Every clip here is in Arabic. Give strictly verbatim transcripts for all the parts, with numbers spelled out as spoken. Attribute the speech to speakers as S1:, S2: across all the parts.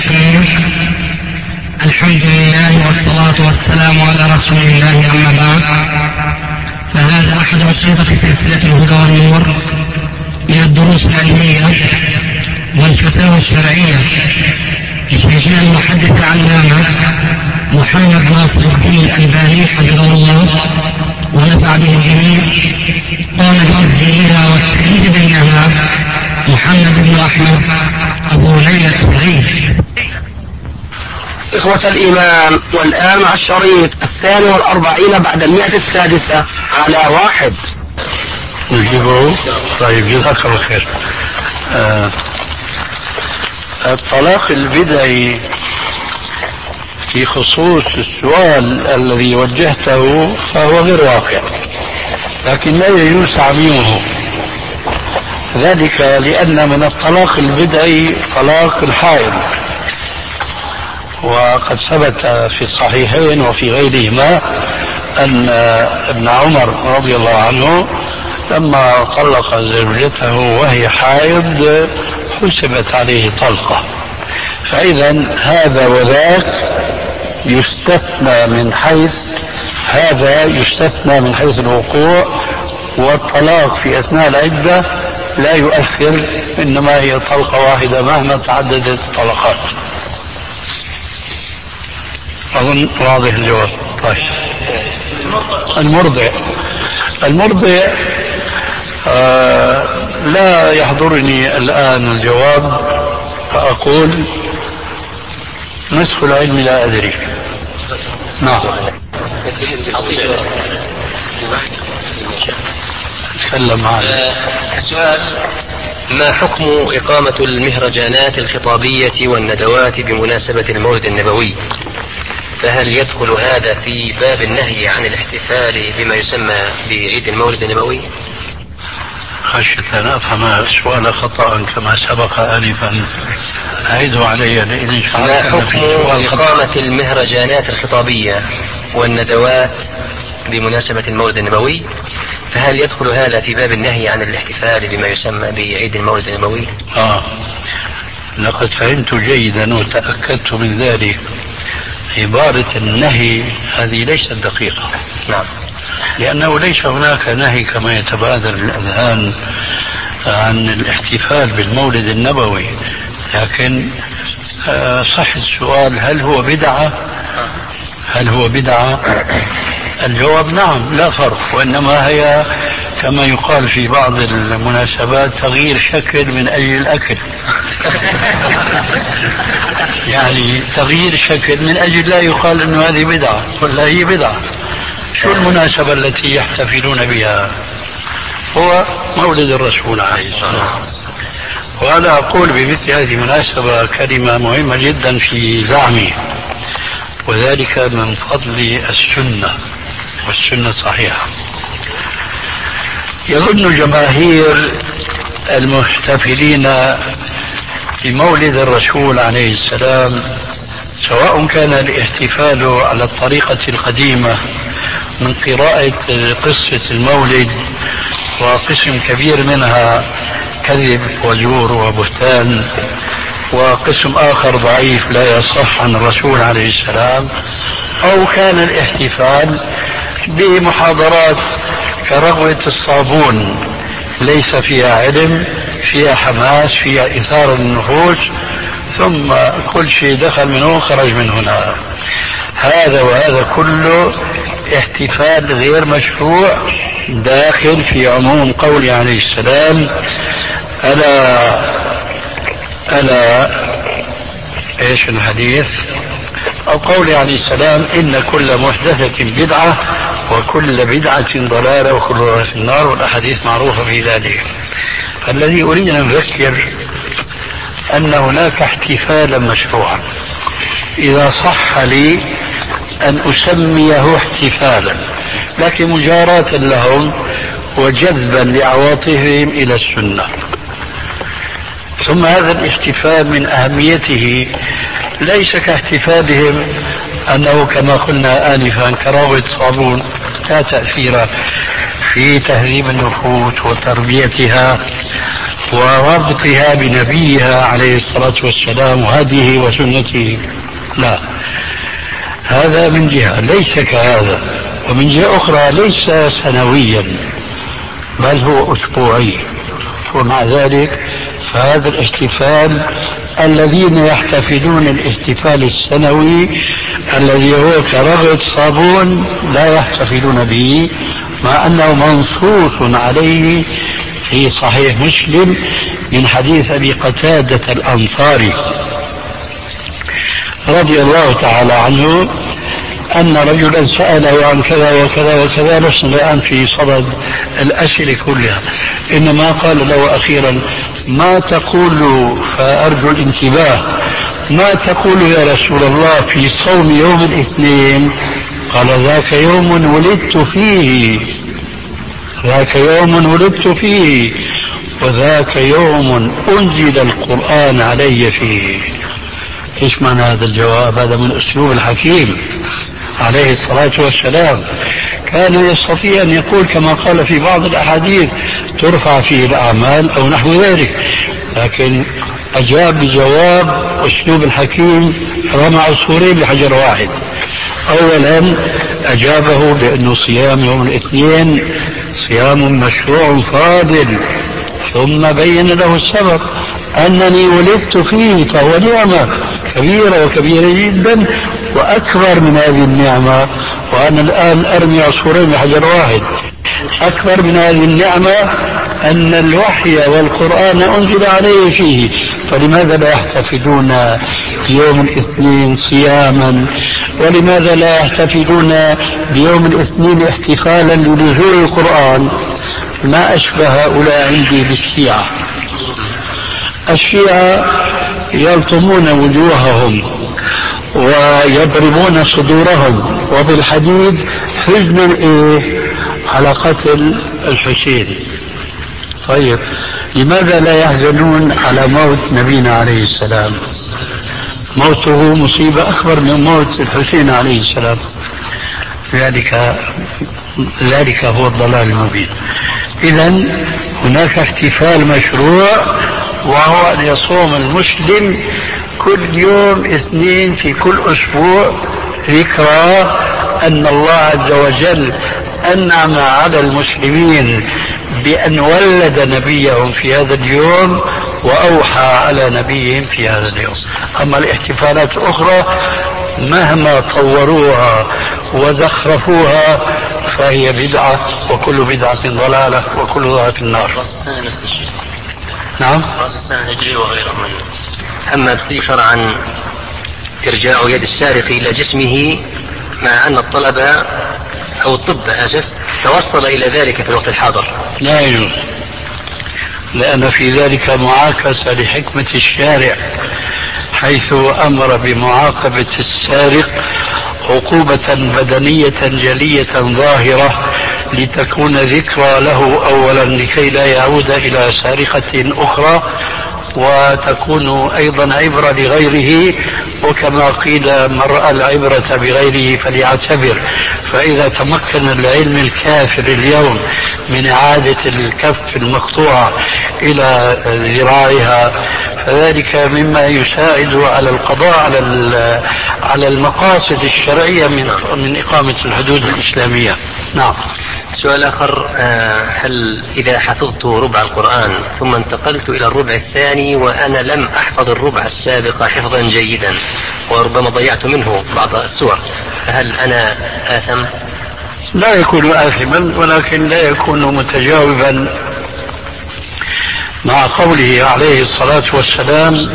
S1: الرحيم. الحمد لله والصلاة والسلام على رسول الله، أما بعد، فهذا أحد أشرطة سلسلة الهدى والنور من الدروس العلمية والفتاوى الشرعية لشيخنا المحدث العلامة محمد ناصر الدين الألباني حفظه الله ونفع به الجميع. قام بتسجيلها والتأليف بينها محمد بن أحمد أبو ليلى السعيد.
S2: إخوة الإيمان، والآن مع الشريط الثاني والأربعين بعد المئة السادسة على واحد.
S3: نجيبه. طيب، جزاك الله خير. آه الطلاق البدعي في خصوص السؤال الذي وجهته فهو غير واقع، لكن لا يجوز تعميمه، ذلك لأن من الطلاق البدعي طلاق الحائض، وقد ثبت في الصحيحين وفي غيرهما أن ابن عمر رضي الله عنه لما طلق زوجته وهي حائض حسبت عليه طلقة. فإذا هذا وذاك يستثنى من حيث هذا يستثنى من حيث الوقوع، والطلاق في أثناء العدة لا يؤثر، إنما هي طلقة واحدة مهما تعددت الطلقات. أظن واضح الجواب. طيب، المرضع المرضع آه لا يحضرني الآن الجواب، فأقول نصف العلم لا أدري. نعم. تكلم معي.
S4: السؤال: ما حكم إقامة المهرجانات الخطابية والندوات بمناسبة المولد النبوي؟ فهل يدخل هذا في باب النهي عن الاحتفال بما يسمى بعيد المولد النبوي؟
S3: خشيت أن أفهم السؤال خطأ كما سبق آنفا، أعيده علي لأن
S4: ما حكم إقامة المهرجانات الخطابية والندوات بمناسبة المولد النبوي؟ فهل يدخل هذا في باب النهي عن الاحتفال بما يسمى بعيد المولد النبوي؟
S3: آه لقد فهمت جيدا وتأكدت من ذلك. عبارة النهي هذه ليست دقيقة.
S4: نعم.
S3: لأنه ليس هناك نهي كما يتبادر الأذهان عن الاحتفال بالمولد النبوي، لكن صح السؤال: هل هو بدعة؟ هل هو بدعة؟ الجواب نعم، لا فرق، وإنما هي كما يقال في بعض المناسبات تغيير شكل من أجل الأكل. يعني تغيير شكل من أجل لا يقال أنه هذه بدعة ولا هي بدعة. شو المناسبة التي يحتفلون بها؟ هو مولد الرسول عليه الصلاة والسلام. وأنا أقول بمثل هذه المناسبة كلمة مهمة جدا في زعمي، وذلك من فضل السنة، والسنة صحيحة. يظن جماهير المحتفلين بمولد الرسول عليه السلام، سواء كان الاحتفال على الطريقة القديمة من قراءة قصة المولد، وقسم كبير منها كذب وزور وبهتان، وقسم آخر ضعيف لا يصح عن الرسول عليه السلام، أو كان الاحتفال بمحاضرات كرغوة الصابون ليس فيها علم، فيها حماس، فيها إثارة للنفوس، ثم كل شيء دخل من هنا خرج من هنا. هذا وهذا كله احتفال غير مشروع، داخل في عموم قول عليه السلام: ألا ألا إيش الحديث؟ أو قول عليه السلام: إن كل محدثة بدعة وكل بدعة ضلالة وكل ضلالة في النار، والأحاديث معروفة في ذلك. فالذي أريد أن أذكر أن هناك احتفالا مشروعا، إذا صح لي أن أسميه احتفالا، لكن مجاراة لهم وجذبا لعواطفهم إلى السنة. ثم هذا الاحتفال من أهميته ليس كاحتفالهم أنه كما قلنا آنفا كراوة صابون، لا تأثير في تهذيب النفوس وتربيتها، وربطها بنبيها عليه الصلاة والسلام وهديه وسنته. لا، هذا من جهة ليس كهذا، ومن جهة أخرى ليس سنويا بل هو أسبوعي. ومع ذلك فهذا الاحتفال الذين يحتفلون الاحتفال السنوي الذي هو كرغد صابون لا يحتفلون به، مع أنه منصوص عليه في صحيح مسلم من حديث أبي قتادة الأنصاري رضي الله تعالى عنه أن رجلا سأله عن كذا وكذا وكذا. لسنا الآن في صدد الأسئلة كلها، إنما قال له أخيرا: ما تقول، فأرجو الانتباه، ما تقول يا رسول الله في صوم يوم الاثنين؟ قال: ذاك يوم ولدت فيه، ذاك يوم ولدت فيه، وذاك يوم أنزل القرآن علي فيه. إيش معنى هذا الجواب؟ هذا من أسلوب الحكيم عليه الصلاة والسلام. كان يستطيع أن يقول كما قال في بعض الأحاديث: ترفع فيه الأعمال أو نحو ذلك، لكن أجاب بجواب أسلوب الحكيم، رمى عصفورين بحجر واحد. أولا أجابه بأنه صيام يوم الاثنين صيام مشروع فاضل، ثم بين له السبب: أنني ولدت فيه، فهو نعمة كبيرة وكبيرة جدا وأكبر من هذه النعمة، وأنا الآن أرمي عصفورين بحجر واحد. أكبر من هذه النعمة أن الوحي والقرآن أنزل عليه فيه، فلماذا لا يحتفلون بيوم الاثنين صياما؟ ولماذا لا يحتفلون بيوم الاثنين احتفالا لنزول القرآن؟ ما أشبه هؤلاء عندي بالشيعة. الشيعة يلطمون وجوههم ويضربون صدورهم وبالحديد حزنا إيه؟ على قتل الحسين. طيب لماذا لا يحزنون على موت نبينا عليه السلام؟ موته مصيبة أكبر من موت الحسين عليه السلام. ذلك ذلك هو الضلال المبين. إذن هناك احتفال مشروع، وهو أن يصوم المسلم كل يوم اثنين في كل أسبوع ذكرى أن الله عز وجل أنعم على المسلمين بأن ولد نبيهم في هذا اليوم وأوحى على نبيهم في هذا اليوم. أما الاحتفالات الأخرى مهما طوروها وزخرفوها فهي بدعة، وكل بدعة ضلالة، وكل ضلالة في النار. نعم.
S4: أما شرعا إرجاع يد السارق إلى جسمه، مع أن الطلبة أو الطب آسف توصل إلى ذلك في الوقت الحاضر،
S3: لا يجوز، لأن في ذلك معاكسة لحكمة الشارع، حيث أمر بمعاقبة السارق عقوبة بدنية جلية ظاهرة لتكون ذكرى له أولا لكي لا يعود إلى سارقة أخرى، وتكون أيضا عبرة لغيره. وكما قيل: من رأى العبرة بغيره فليعتبر. فإذا تمكن العلم الكافر اليوم من إعادة الكف المقطوعة إلى ذراعها فذلك مما يساعد على القضاء على على المقاصد الشرعية من من إقامة الحدود الإسلامية. نعم.
S4: سؤال آخر: هل إذا حفظت ربع القرآن ثم انتقلت إلى الربع الثاني وأنا لم أحفظ الربع السابق حفظا جيدا وربما ضيعت منه بعض السور، فهل أنا آثم؟
S3: لا يكون آثما، ولكن لا يكون متجاوبا مع قوله عليه الصلاة والسلام: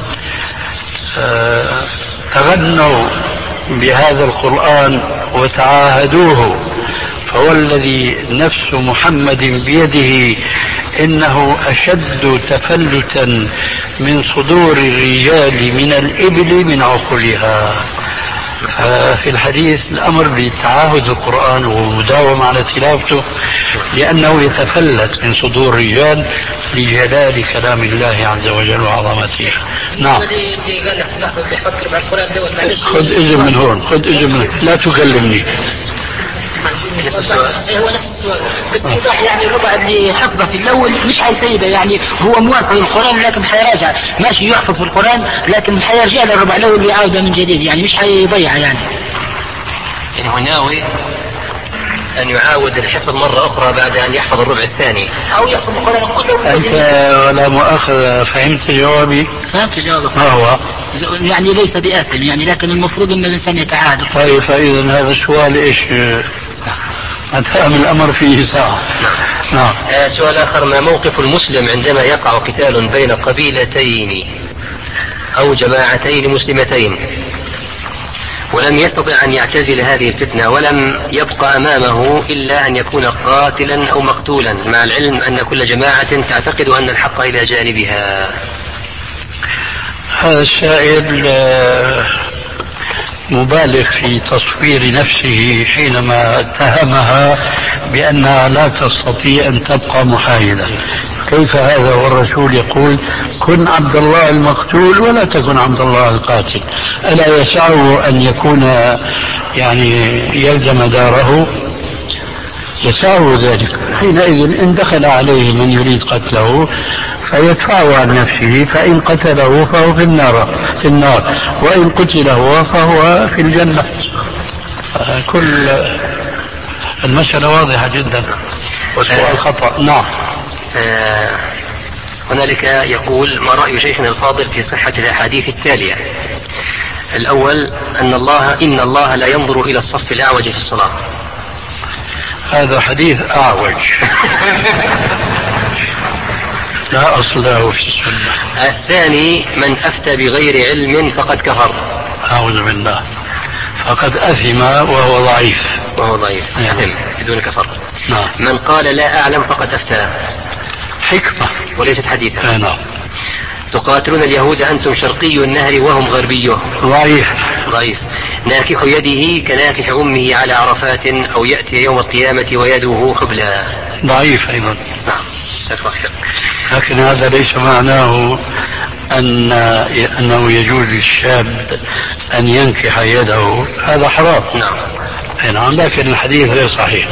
S3: تغنوا بهذا القرآن وتعاهدوه، فوالذي نفس محمد بيده إنه أشد تفلتا من صدور الرجال من الإبل من عقلها. في الحديث الأمر بتعاهد القرآن ومداومة على تلاوته، لأنه يتفلت من صدور الرجال لجلال كلام الله عز وجل وعظمته. نعم. خذ إذن من هون، خذ إذن من هون. لا تكلمني.
S4: نفس السؤال.
S5: بس ايضاح يعني الربع اللي حفظه في الاول مش هيسيبه، يعني هو موافق للقران لكن حيراجع، ماشي يحفظ في القران لكن حيرجع للربع الاول ويعاوده من جديد، يعني مش هيضيعه يعني.
S4: يعني هو ناوي أن يعاود الحفظ مرة أخرى بعد أن يحفظ الربع الثاني
S5: أو يحفظ القرآن كله.
S3: أنت ولا مؤاخذة فهمت جوابي؟
S5: فهمت جوابك.
S3: ما هو؟
S5: يعني ليس بآثم يعني، لكن المفروض أن الإنسان يتعاهد.
S3: طيب فإذا هذا السؤال إيش؟ أتهم الأمر فيه ساعة.
S4: نعم. آه سؤال آخر: ما موقف المسلم عندما يقع قتال بين قبيلتين أو جماعتين مسلمتين ولم يستطع أن يعتزل هذه الفتنة ولم يبقى أمامه إلا أن يكون قاتلا أو مقتولا، مع العلم أن كل جماعة تعتقد أن الحق إلى جانبها؟
S3: هذا السائل مبالغ في تصوير نفسه حينما اتهمها بأنها لا تستطيع أن تبقى محايدة. كيف هذا والرسول يقول كن عبد الله المقتول ولا تكن عبد الله القاتل؟ ألا يسعه أن يكون يعني يلزم داره؟ يسعه ذلك. حينئذ إن دخل عليه من يريد قتله فيدفعه عن نفسه، فإن قتله فهو في النار في النار وإن قتل هو فهو في الجنة. كل المسألة واضحة جدا والسؤال خطأ. نعم.
S4: آه هنالك يقول: ما رأي شيخنا الفاضل في صحة الأحاديث التالية؟ الأول أن الله إن الله لا ينظر إلى الصف الأعوج في الصلاة.
S3: هذا حديث أعوج لا أصل له في السنة.
S4: الثاني: من أفتى بغير علم فقد كفر.
S3: أعوذ بالله، فقد أثم وهو ضعيف.
S4: وهو ضعيف أثم بدون كفر.
S3: نعم.
S4: من قال لا أعلم فقد أفتى.
S3: حكمة
S4: وليست حديثا.
S3: نعم.
S4: تقاتلون اليهود أنتم شرقي النهر وهم غربيه.
S3: ضعيف.
S4: ضعيف. ناكح يده كناكح أمه على عرفات أو يأتي يوم القيامة ويده حبلى.
S3: ضعيف أيضا.
S4: نعم.
S3: لكن هذا ليس معناه أن أنه يجوز للشاب أن ينكح يده، هذا حرام.
S4: نعم.
S3: نعم. لكن الحديث غير صحيح.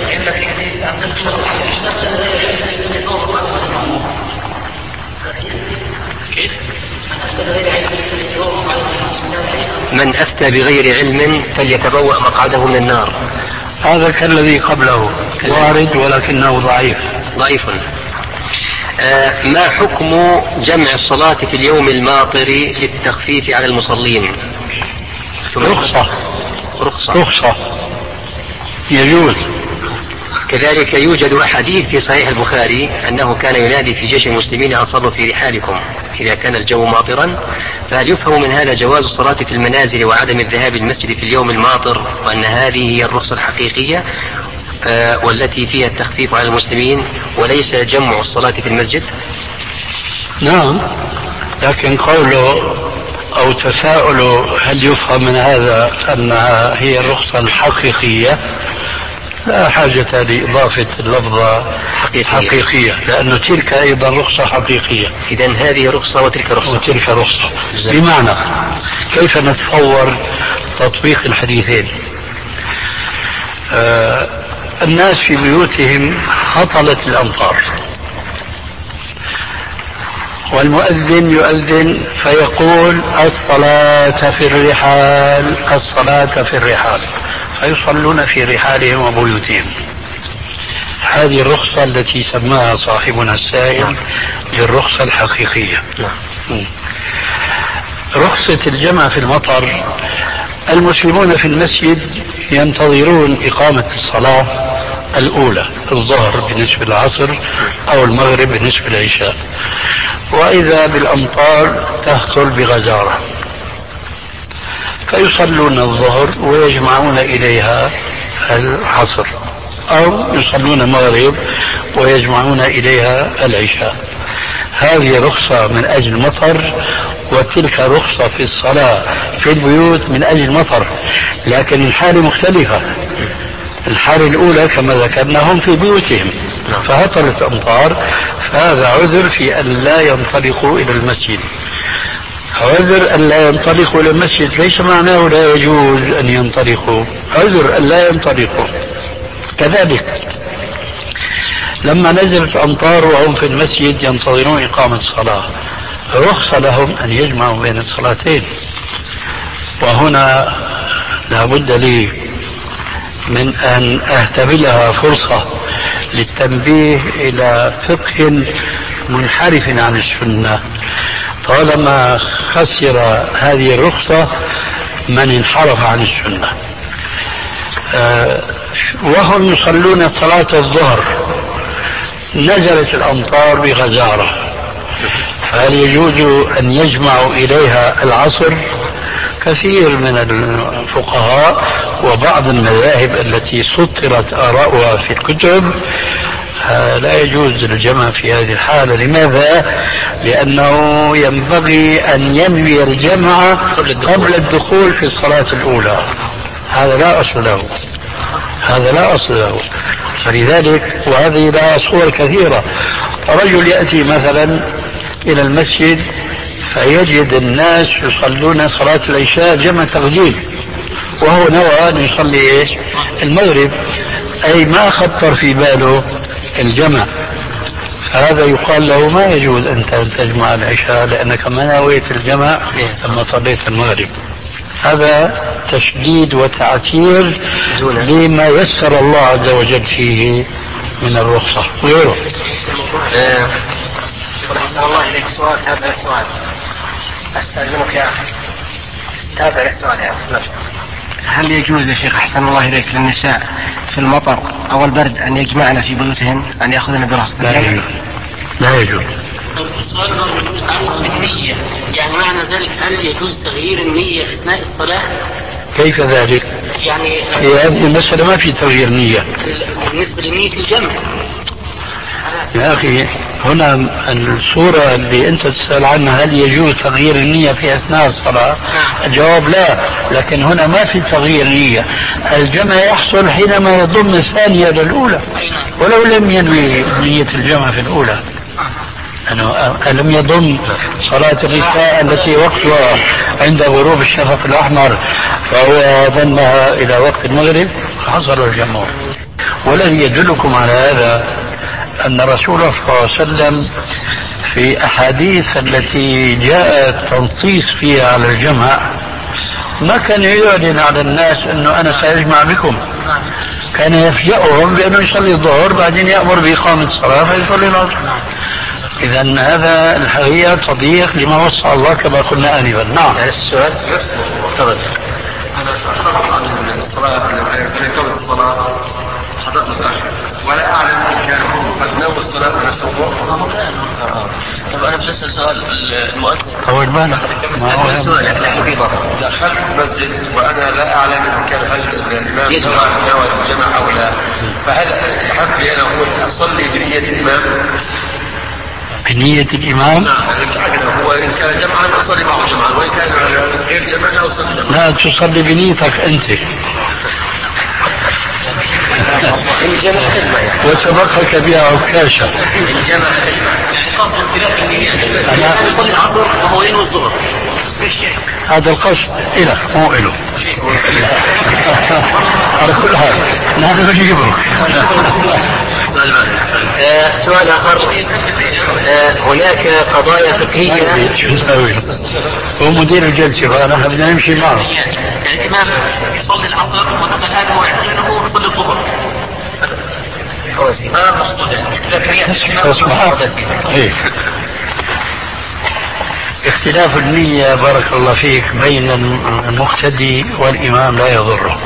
S4: من أفتى بغير علم فليتبوأ مقعده من النار.
S3: هذا كالذي قبله وارد ولكنه ضعيف.
S4: ضعيف. آه ما حكم جمع الصلاة في اليوم الماطر للتخفيف على المصلين؟
S3: رخصة.
S4: رخصة.
S3: رخصة يجوز.
S4: كذلك يوجد أحاديث في صحيح البخاري أنه كان ينادي في جيش المسلمين أن صلوا في رحالكم إذا كان الجو ماطرا، فهل يفهم من هذا جواز الصلاة في المنازل وعدم الذهاب المسجد في اليوم الماطر، وأن هذه هي الرخصة الحقيقية آه والتي فيها التخفيف على المسلمين وليس جمع الصلاة في المسجد؟
S3: نعم، لكن قوله أو تساؤله هل يفهم من هذا أنها هي الرخصة الحقيقية، لا حاجة لإضافة اللفظة حقيقية, حقيقية لأنه تلك أيضا رخصة حقيقية.
S4: إذن هذه رخصة وتلك رخصة.
S3: وتلك رخصة. بمعنى كيف نتصور تطبيق الحديثين؟ آه الناس في بيوتهم هطلت الأمطار والمؤذن يؤذن فيقول الصلاة في الرحال الصلاة في الرحال، فيصلون في رحالهم وبيوتهم. هذه الرخصة التي سماها صاحبنا السائل للرخصة الحقيقية. رخصة الجمع في المطر، المسلمون في المسجد ينتظرون إقامة الصلاة الأولى، الظهر بالنسبة للعصر أو المغرب بالنسبة للعشاء، وإذا بالأمطار تهطل بغزارة فيصلون الظهر ويجمعون إليها العصر، أو يصلون المغرب ويجمعون إليها العشاء. هذه رخصة من أجل المطر، وتلك رخصة في الصلاة في البيوت من أجل المطر، لكن الحالة مختلفة. الحالة الأولى كما ذكرنا هم في بيوتهم فهطلت أمطار، فهذا عذر في أن لا ينطلقوا إلى المسجد. عذر أن لا ينطلقوا إلى المسجد ليس معناه لا يجوز أن ينطلقوا، عذر أن لا ينطلقوا. كذلك لما نزلت أمطار وهم في المسجد ينتظرون إقامة الصلاة رخص لهم أن يجمعوا بين الصلاتين. وهنا لا بد لي من أن أهتبلها فرصة للتنبيه إلى فقه منحرف عن السنة، طالما خسر هذه الرخصة من انحرف عن السنة. أه وهم يصلون صلاة الظهر نزلت الأمطار بغزارة، فهل يجوز أن يجمعوا إليها العصر؟ كثير من الفقهاء وبعض المذاهب التي سطرت آراؤها في الكتب لا يجوز الجمع في هذه الحالة. لماذا؟ لأنه ينبغي أن ينوي الجمع قبل الدخول في الصلاة الأولى. هذا لا أصل له، هذا لا أصل له. فلذلك وهذه لها صور كثيرة. رجل يأتي مثلا إلى المسجد فيجد الناس يصلون صلاة العشاء جمع تقديم، وهو نوى أن يصلي إيش؟ المغرب، أي ما خطر في باله الجمع. هذا يقال له ما يجوز أن تجمع العشاء لأنك ما نويت الجمع لما صليت المغرب. هذا تشديد وتعسير لما يسر الله عز وجل فيه من الرخصة وغيره.
S6: أحسن الله إليك سؤال تابع السؤال، أستأذنك يا أخي تابع السؤال يا أخي. هل يجوز يا شيخ أحسن الله إليك للنساء في المطر أو البرد أن يجمعن في بيوتهن، أن يأخذن دراسة؟
S3: لا يجوز، لا يجوز.
S1: السؤال يجوز عنه النية، يعني معنى ذلك هل يجوز تغيير النية أثناء الصلاة؟
S3: كيف ذلك؟
S1: يعني
S3: في هذه المسألة ما في تغيير نية
S1: بالنسبة لنية الجمع
S3: يا أخي. هنا الصورة اللي أنت تسأل عنها هل يجوز تغيير النية في أثناء الصلاة؟ الجواب لا، لكن هنا ما في تغيير نية. الجمع يحصل حينما يضم الثانية للأولى ولو لم ينوي نية الجمع في الأولى. أنه لم يضم صلاة العشاء التي وقتها عند غروب الشفق الأحمر فهو ضمها إلى وقت المغرب حصل الجمع. والذي يدلكم على هذا أن رسول الله صلى الله عليه وسلم في أحاديث التي جاء التنصيص فيها على الجمع ما كان يعلن على الناس أنه أنا سأجمع بكم، كان يفجأهم بأنه يصلي الظهر بعدين يأمر بإقامة الصلاة فيصلي العصر. إذا هذا الحقيقة تضييق لما وصى الله كما قلنا آنفا. نعم.
S4: السؤال تفضل.
S7: أنا أتأخر عن الصلاة في الصلاة حضرت متأخر ولا أعلم إن كان قد نوى الصلاة أنا سوف.
S4: طب أنا بسأل سؤال المؤذن.
S3: طول بالك.
S4: ما هو السؤال في ضغط.
S7: دخلت المسجد وأنا لا أعلم إن كان هل الإمام نوى الجمع أو لا، فهل أحب لي أن أقول أصلي بنية الإمام؟
S3: بنية الإمام؟
S7: نعم. هو إن كان جمعا أصلي معه جمعا وإن كان غير جمعا لا أصلي جمعا.
S3: لا تصلي بنيتك أنت.
S4: إن جمع تجمع يعني.
S3: وسبقك بها عكاشة.
S4: إن جمع تجمع. يعني قصد اختلاف النيات.
S3: أنا
S4: يصلي العصر وهو ينوي الظهر.
S3: هذا القصد إلك مو إله. على كل حال نحن نجيبك.
S4: آه سؤال آخر. آه هناك قضايا فقهية.
S3: شو نسوي؟ هو مدير الجلسة فأنا بدنا نمشي معه.
S1: يعني الإمام يصلي العصر ودخل هذا هو يعتقد أنه يصلي الظهر. ما مقصود
S3: إيه. اختلاف النية بارك الله فيك بين المقتدي والإمام لا يضره.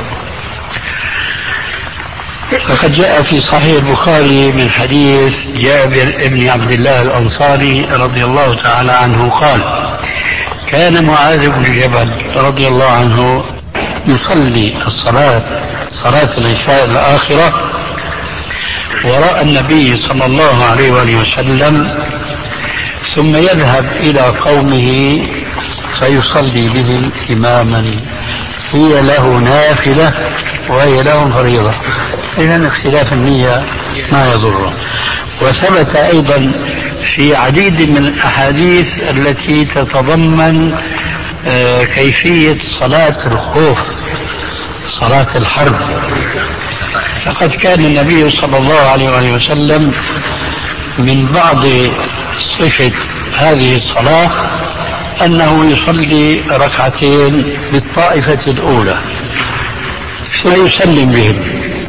S3: فقد جاء في صحيح البخاري من حديث جابر بن عبد الله الأنصاري رضي الله تعالى عنه قال: كان معاذ بن جبل رضي الله عنه يصلي الصلاة صلاة العشاء الآخرة وراء النبي صلى الله عليه وآله وسلم، ثم يذهب إلى قومه فيصلي بهم إماما، هي له نافلة وهي لهم فريضة. إذن اختلاف النية ما يضره. وثبت أيضا في عديد من الأحاديث التي تتضمن كيفية صلاة الخوف، صلاة الحرب، فقد كان النبي صلى الله عليه وآله وسلم من بعض صفة هذه الصلاة أنه يصلي ركعتين بالطائفة الأولى ثم يسلم بهم،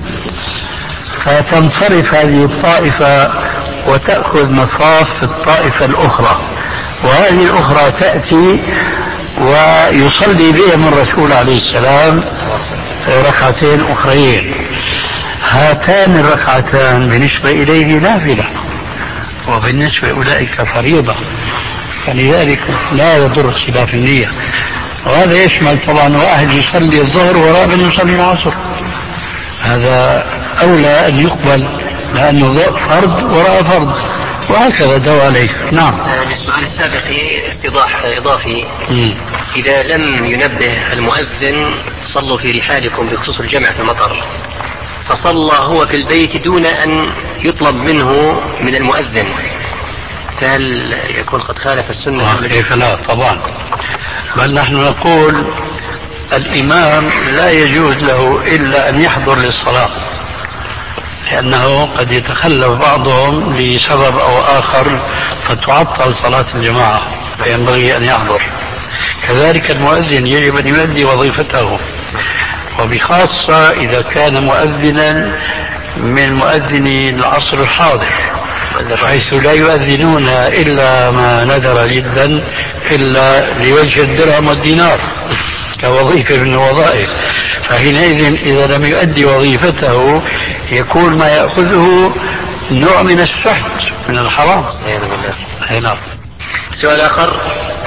S3: فتنصرف هذه الطائفة وتأخذ مصاف الطائفة الأخرى، وهذه الأخرى تأتي ويصلي بهم الرسول عليه السلام ركعتين أخرين. هاتان الركعتان بالنسبة إليه نافلة وبالنسبة أولئك فريضة، فلذلك لا يضر اختلاف النية. وهذا يشمل طبعا واحد يصلي الظهر وراء من يصلي العصر، هذا أولى أن يقبل لأنه فرض وراء فرض، وهكذا دوا عليه. نعم.
S4: للسؤال السابق استيضاح إضافي. م. إذا لم ينبه المؤذن صلوا في رحالكم بخصوص الجمع في المطر، فصلى هو في البيت دون أن يطلب منه من المؤذن، فهل يكون قد خالف السنة؟
S3: كيف لا؟ طبعا، بل نحن نقول الإمام لا يجوز له إلا أن يحضر للصلاة، لأنه قد يتخلف بعضهم لسبب أو آخر فتعطل صلاة الجماعة، فينبغي أن يحضر. كذلك المؤذن يجب أن يؤدي وظيفته، وبخاصة إذا كان مؤذنا من مؤذني العصر الحاضر، حيث لا يؤذنون إلا ما ندر جدا إلا لوجه الدرهم والدينار كوظيفة من الوظائف، فحينئذ إذا لم يؤدي وظيفته يكون ما يأخذه نوع من السحت من الحرام.
S4: نعم. سؤال آخر: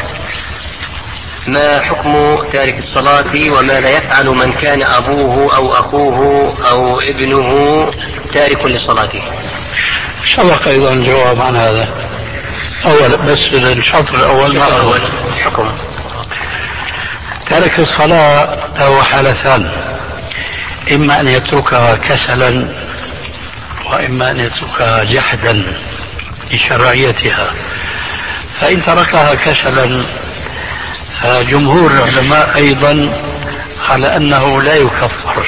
S4: ما حكم تارك الصلاة وما لا يفعل من كان أبوه أو أخوه أو ابنه تارك لصلاته؟
S3: سبق أيضا الجواب عن هذا أولا، بس الشطر الأول ما أول
S4: حكم
S3: تارك الصلاة له حالتان: إما أن يتركها كسلا، وإما أن يتركها جحدا لشرعيتها. فإن تركها كسلا فجمهور العلماء أيضا على أنه لا يكفر،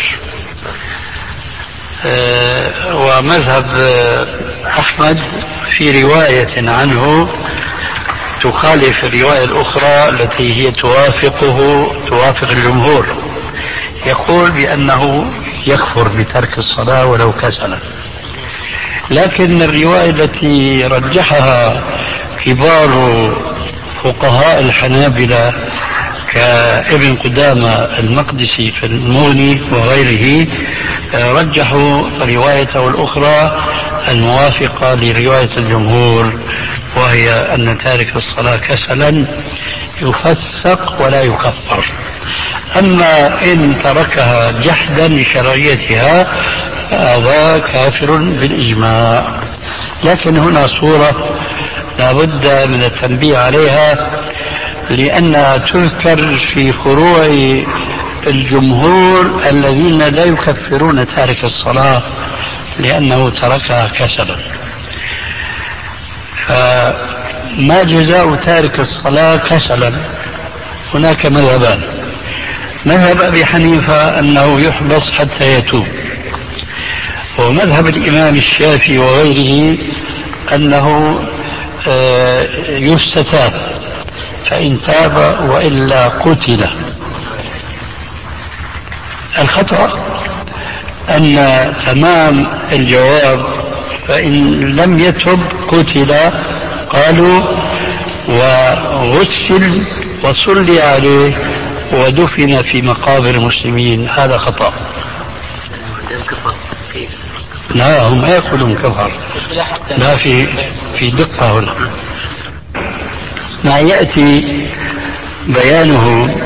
S3: ومذهب أحمد في رواية عنه تخالف الرواية الأخرى التي هي توافقه توافق الجمهور، يقول بأنه يكفر بترك الصلاة ولو كسلا. لكن الرواية التي رجحها كبار فقهاء الحنابلة كابن قدامة المقدسي في المغني وغيره رجحوا روايته الأخرى الموافقة لرواية الجمهور، وهي أن تارك الصلاة كسلا يفسق ولا يكفر. أما إن تركها جحدا لشرعيتها هذا كافر بالإجماع. لكن هنا صورة لا بد من التنبيه عليها، لأنها تذكر في فروع الجمهور الذين لا يكفرون تارك الصلاة لأنه تركها كسلا. فما جزاء تارك الصلاة كسلا؟ هناك مذهبان: مذهب أبي حنيفة أنه يحبس حتى يتوب، ومذهب الإمام الشافعي وغيره أنه يستتاب، فإن تاب وإلا قتل. الخطأ أن تمام الجواب فإن لم يتب قتل، قالوا وغسل وصلي عليه ودفن في مقابر المسلمين. هذا خطأ. لا، هم ما يقولون كفر، لا، في في دقة هنا ما يأتي بيانه.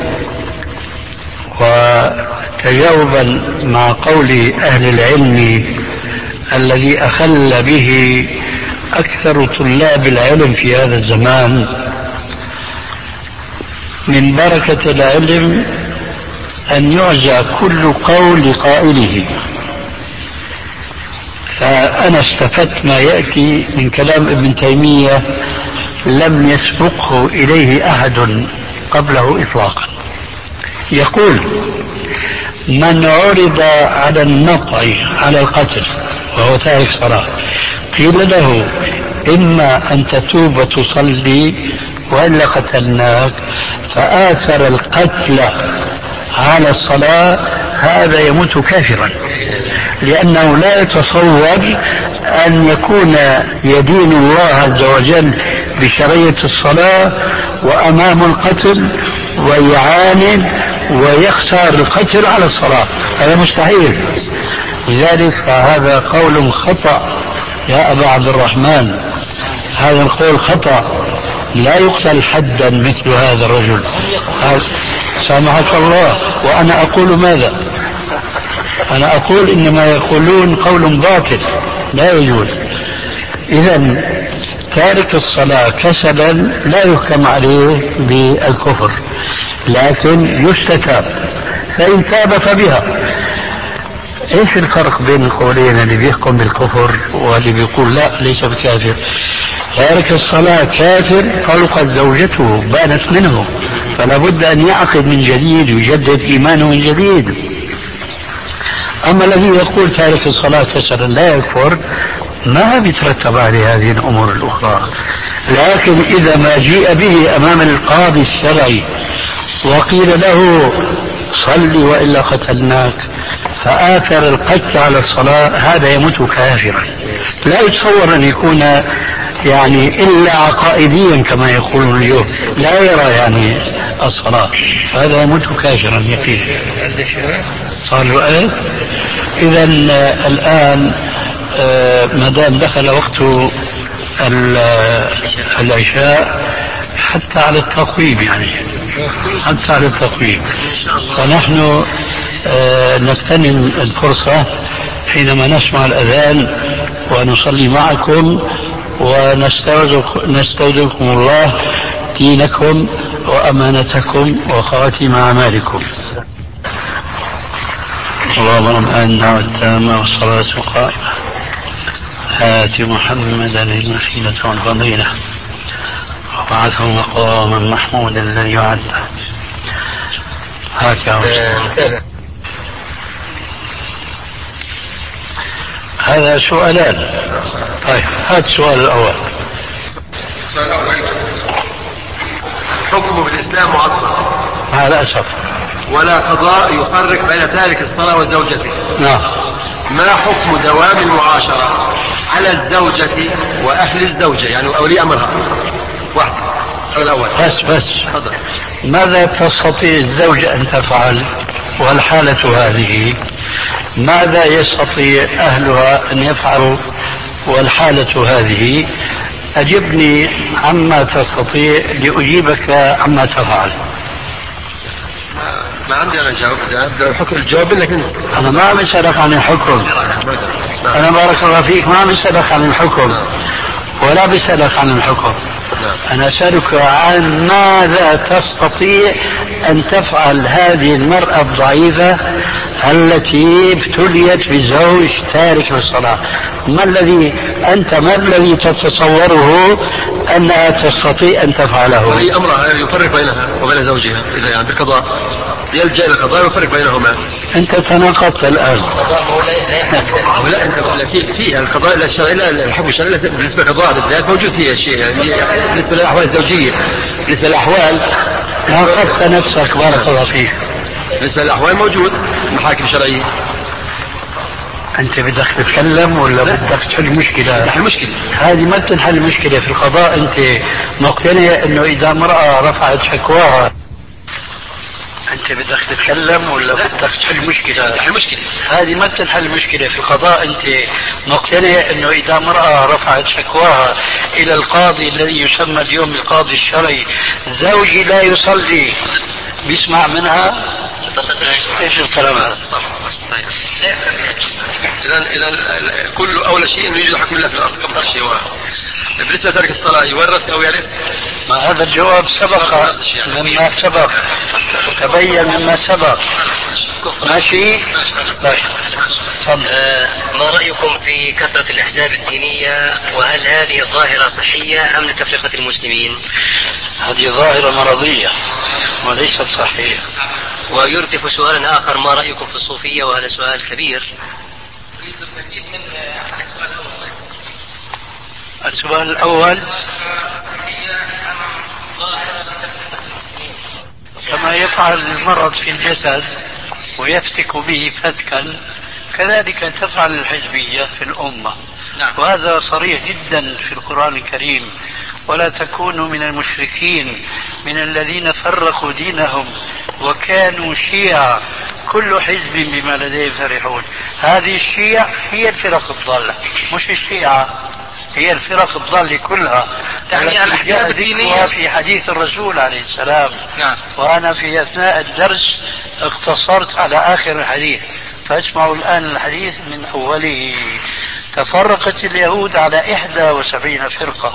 S3: وتجاوبا مع قول أهل العلم الذي أخل به أكثر طلاب العلم في هذا الزمان، من بركة العلم أن يعزى كل قول لقائله. فأنا استفدت ما يأتي من كلام ابن تيمية لم يسبقه إليه أحد قبله إطلاقا. يقول: من عرض على النطع على القتل وهو تارك صلاة قيل له إما أن تتوب وتصلي وإلا قتلناك، فآثر القتل على الصلاة، هذا يموت كافرا، لأنه لا يتصور أن يكون يدين الله عز وجل بشريعة الصلاة وأمام القتل ويعاند ويختار القتل على الصلاة، هذا مستحيل. لذلك فهذا قول خطأ يا أبا عبد الرحمن، هذا القول خطأ، لا يقتل حدا مثل هذا الرجل. سامحك الله. وأنا أقول ماذا؟ أنا أقول إنما يقولون قول باطل لا يجوز. إذن تارك الصلاة كسلا لا يحكم عليه بالكفر، لكن يستتاب، فإن تاب فبها. ايش الفرق بين القولين، اللي بيحكم بالكفر واللي بيقول لا ليس بكافر؟ تارك الصلاة كافر طلقت زوجته بانت منه، فلا بد أن يعقد من جديد ويجدد إيمانه من جديد. أما الذي يقول تارك الصلاة كسلا لا يكفر، ما بيترتب عليه هذه الأمور الأخرى. لكن إذا ما جيء به أمام القاضي الشرعي وقيل له صل وإلا قتلناك، فآثر القتل على الصلاة، هذا يموت كافرا. لا يتصور أن يكون يعني إلا عقائديا كما يقولون اليوم، لا يرى يعني الصلاة، هذا يموت كافرا يقين. صار له ايه؟ إذا الآن ما دام دخل وقت العشاء حتى على التقويم، يعني حتى على التقويم، فنحن نغتنم الفرصة حينما نسمع الأذان ونصلي معكم ونستودعكم الله دينكم وأمانتكم وخواتم أعمالكم. اللهم رب الدعوة التامة والصلاة القائمة آت محمدا المسكينة والفضيلة وابعثه مقاما محمودا الذي وعده. هات يا أستاذ. هذا سؤالان. طيب هات السؤال الأول.
S7: السؤال الأول: حكمه بالإسلام معطل
S3: مع الأسف،
S7: ولا قضاء يفرق بين تارك الصلاة وزوجته.
S3: نعم.
S7: ما حكم دوام المعاشرة على الزوجة وأهل الزوجة، يعني أولي أمرها؟ واحد. الأول.
S3: بس بس
S7: حضر.
S3: ماذا تستطيع الزوجة أن تفعل والحالة هذه؟ ماذا يستطيع أهلها أن يفعلوا والحالة هذه؟ أجبني عما تستطيع لأجيبك عما تفعل.
S7: ما عندي أنا جواب. الحكم الجواب لك أنت.
S3: أنا ما بسألك عن الحكم. أنا بارك الله فيك ما بسألك عن الحكم ولا بسألك عن الحكم. أنا أسألك عن ماذا تستطيع أن تفعل هذه المرأة الضعيفة التي ابتليت بزوج تارك للصلاة. ما الذي أنت ما الذي تتصوره أنها تستطيع أن تفعله؟
S7: ولي أمرها يفرق بينها وبين زوجها إذا يعني بالقضاء، يلجأ إلى القضاء ويفرق بينهما.
S3: أنت تناقضت الآن.
S7: لا أنت في فيها القضاء الشرعي، لا الحكم الشرعي بالنسبة للقضاء بالذات موجود فيها شيء، يعني بالنسبة للأحوال الزوجية، بالنسبة للأحوال
S3: ناقضت نفسك بارك الله فيك.
S7: بالنسبة للأحوال موجود محاكم شرعية.
S3: أنت بدك تتكلم ولا بدك تحل مشكلة؟
S7: تحل مشكلة.
S3: هذه ما تنحل مشكلة في القضاء. أنت مقتنع أنه إذا امرأة رفعت شكواها أنت بدك تتكلم ولا بدك تحل مشكلة؟
S7: تحل مشكلة.
S3: هذه ما تنحل مشكلة في القضاء. أنت مقتنع أنه إذا امرأة رفعت شكواها إلى القاضي الذي يسمى اليوم القاضي الشرعي، زوجي لا يصلي، بيسمع منها؟ ايش الكلام هذا؟
S7: اذا اذا كل اول شيء انه يوجد حكم الله في الارض قبل شيء واحد. بالنسبه لترك الصلاه يورث او يرث؟
S3: ما هذا الجواب سبق مما سبق، تبين مما سبق. ماشي. طيب
S4: آه ما رايكم في كثره الاحزاب الدينيه، وهل هذه الظاهره صحيه ام لتفرقه المسلمين؟
S3: هذه ظاهره مرضيه وليست صحيه.
S4: ويردف سؤالا آخر: ما رأيكم في الصوفية؟ وهذا سؤال كبير.
S3: السؤال الأول: كما يفعل المرض في الجسد ويفتك به فتكا، كذلك تفعل الحزبية في الأمة.
S4: نعم.
S3: وهذا صريح جدا في القرآن الكريم: ولا تكونوا من المشركين من الذين فرقوا دينهم وكانوا شيعا كل حزب بما لديهم فرحون. هذه الشيع هي الفرق الضالة، مش الشيعة، هي الفرق الضالة كلها.
S4: يعني الأحزاب الدينية
S3: في حديث الرسول عليه السلام.
S4: نعم.
S3: وأنا في أثناء الدرس اقتصرت على آخر الحديث، فاسمعوا الآن الحديث من أوله: تفرقت اليهود على إحدى وسبعين فرقة،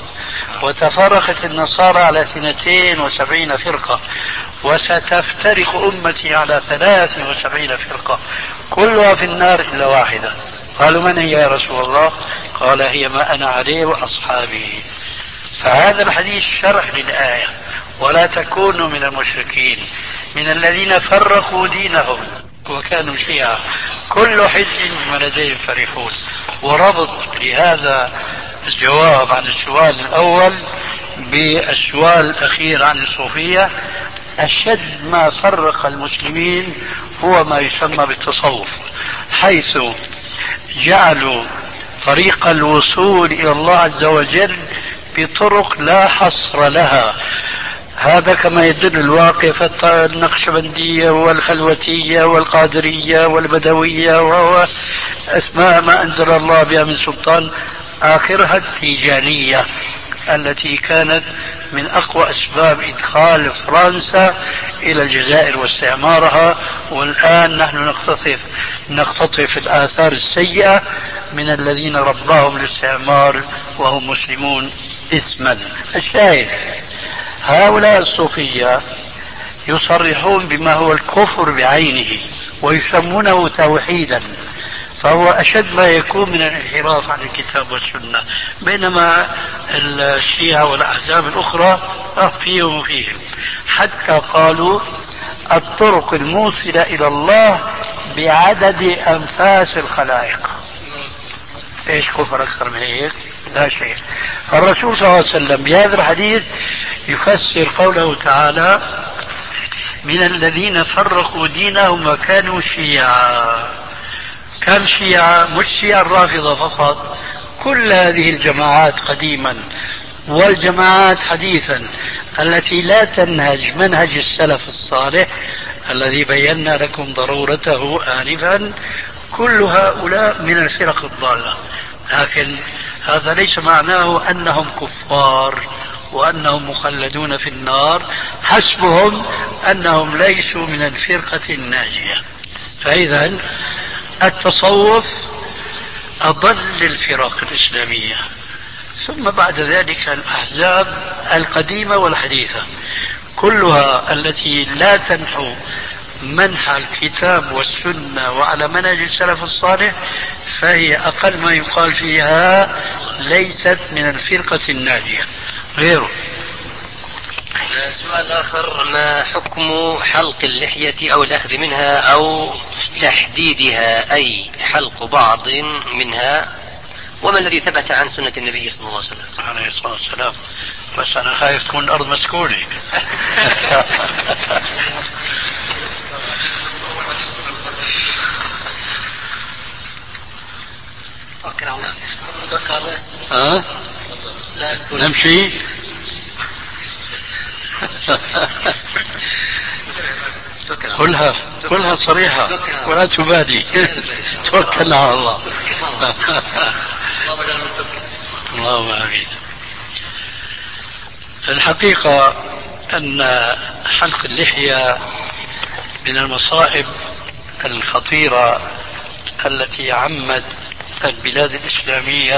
S3: وتفرقت النصارى على اثنتين وسبعين فرقة، وستفترق أمتي على ثلاث وسبعين فرقة، كلها في النار إلا واحدة. قالوا: من هي يا رسول الله؟ قال: هي ما أنا عليه وأصحابي. فهذا الحديث شرح للآية: ولا تكونوا من المشركين من الذين فرقوا دينهم وكانوا شيعا كل حزب بما لديهم فرحون. وربط لهذا الجواب عن السؤال الأول بالسؤال الأخير عن الصوفية: أشد ما فرق المسلمين هو ما يسمى بالتصوف، حيث جعلوا طريق الوصول إلى الله عز وجل بطرق لا حصر لها. هذا كما يدل الواقع فالنقشبندية والخلوتية والقادرية والبدوية، وهو أسماء ما أنزل الله بها من سلطان. آخرها التيجانية التي كانت من أقوى أسباب إدخال فرنسا إلى الجزائر واستعمارها، والآن نحن نقتطف نقتطف الآثار السيئة من الذين رباهم الاستعمار وهم مسلمون اسما. الشاهد: هؤلاء الصوفية يصرحون بما هو الكفر بعينه ويسمونه توحيدا، فهو أشد ما يكون من الانحراف عن الكتاب والسنة، بينما الشيعة والأحزاب الأخرى فيهم وفيهم. حتى قالوا: الطرق الموصلة إلى الله بعدد أنفاس الخلائق. إيش كفر أكثر من هيك؟ لا شيء. فالرسول صلى الله عليه وسلم بهذا الحديث يفسر قوله تعالى: من الذين فرقوا دينهم وكانوا شيعا. كان شيعة مش شيعة الرافضة فقط، كل هذه الجماعات قديما والجماعات حديثا التي لا تنهج منهج السلف الصالح الذي بينا لكم ضرورته آنفا، كل هؤلاء من الفرق الضالة. لكن هذا ليس معناه أنهم كفار وأنهم مخلدون في النار، حسبهم أنهم ليسوا من الفرقة الناجية. فإذا التصوف أضل الفرق الإسلامية، ثم بعد ذلك الأحزاب القديمة والحديثة كلها التي لا تنحو منحى الكتاب والسنة وعلى منهج السلف الصالح، فهي أقل ما يقال فيها ليست من الفرقة الناجية. غيره.
S4: سؤال آخر: ما حكم حلق اللحية أو الأخذ منها أو تحديدها، أي حلق بعض منها، وما الذي ثبت عن سنة النبي صلى الله عليه وسلم؟
S3: عليه الصلاة والسلام. بس أنا خايف تكون الأرض مسكونة. ها؟ نمشي. كلها كلها صريحة ولا تبالي. توكل على الله. اللهم آمين. الحقيقة أن حلق اللحية من المصائب الخطيرة التي عمت البلاد الإسلامية،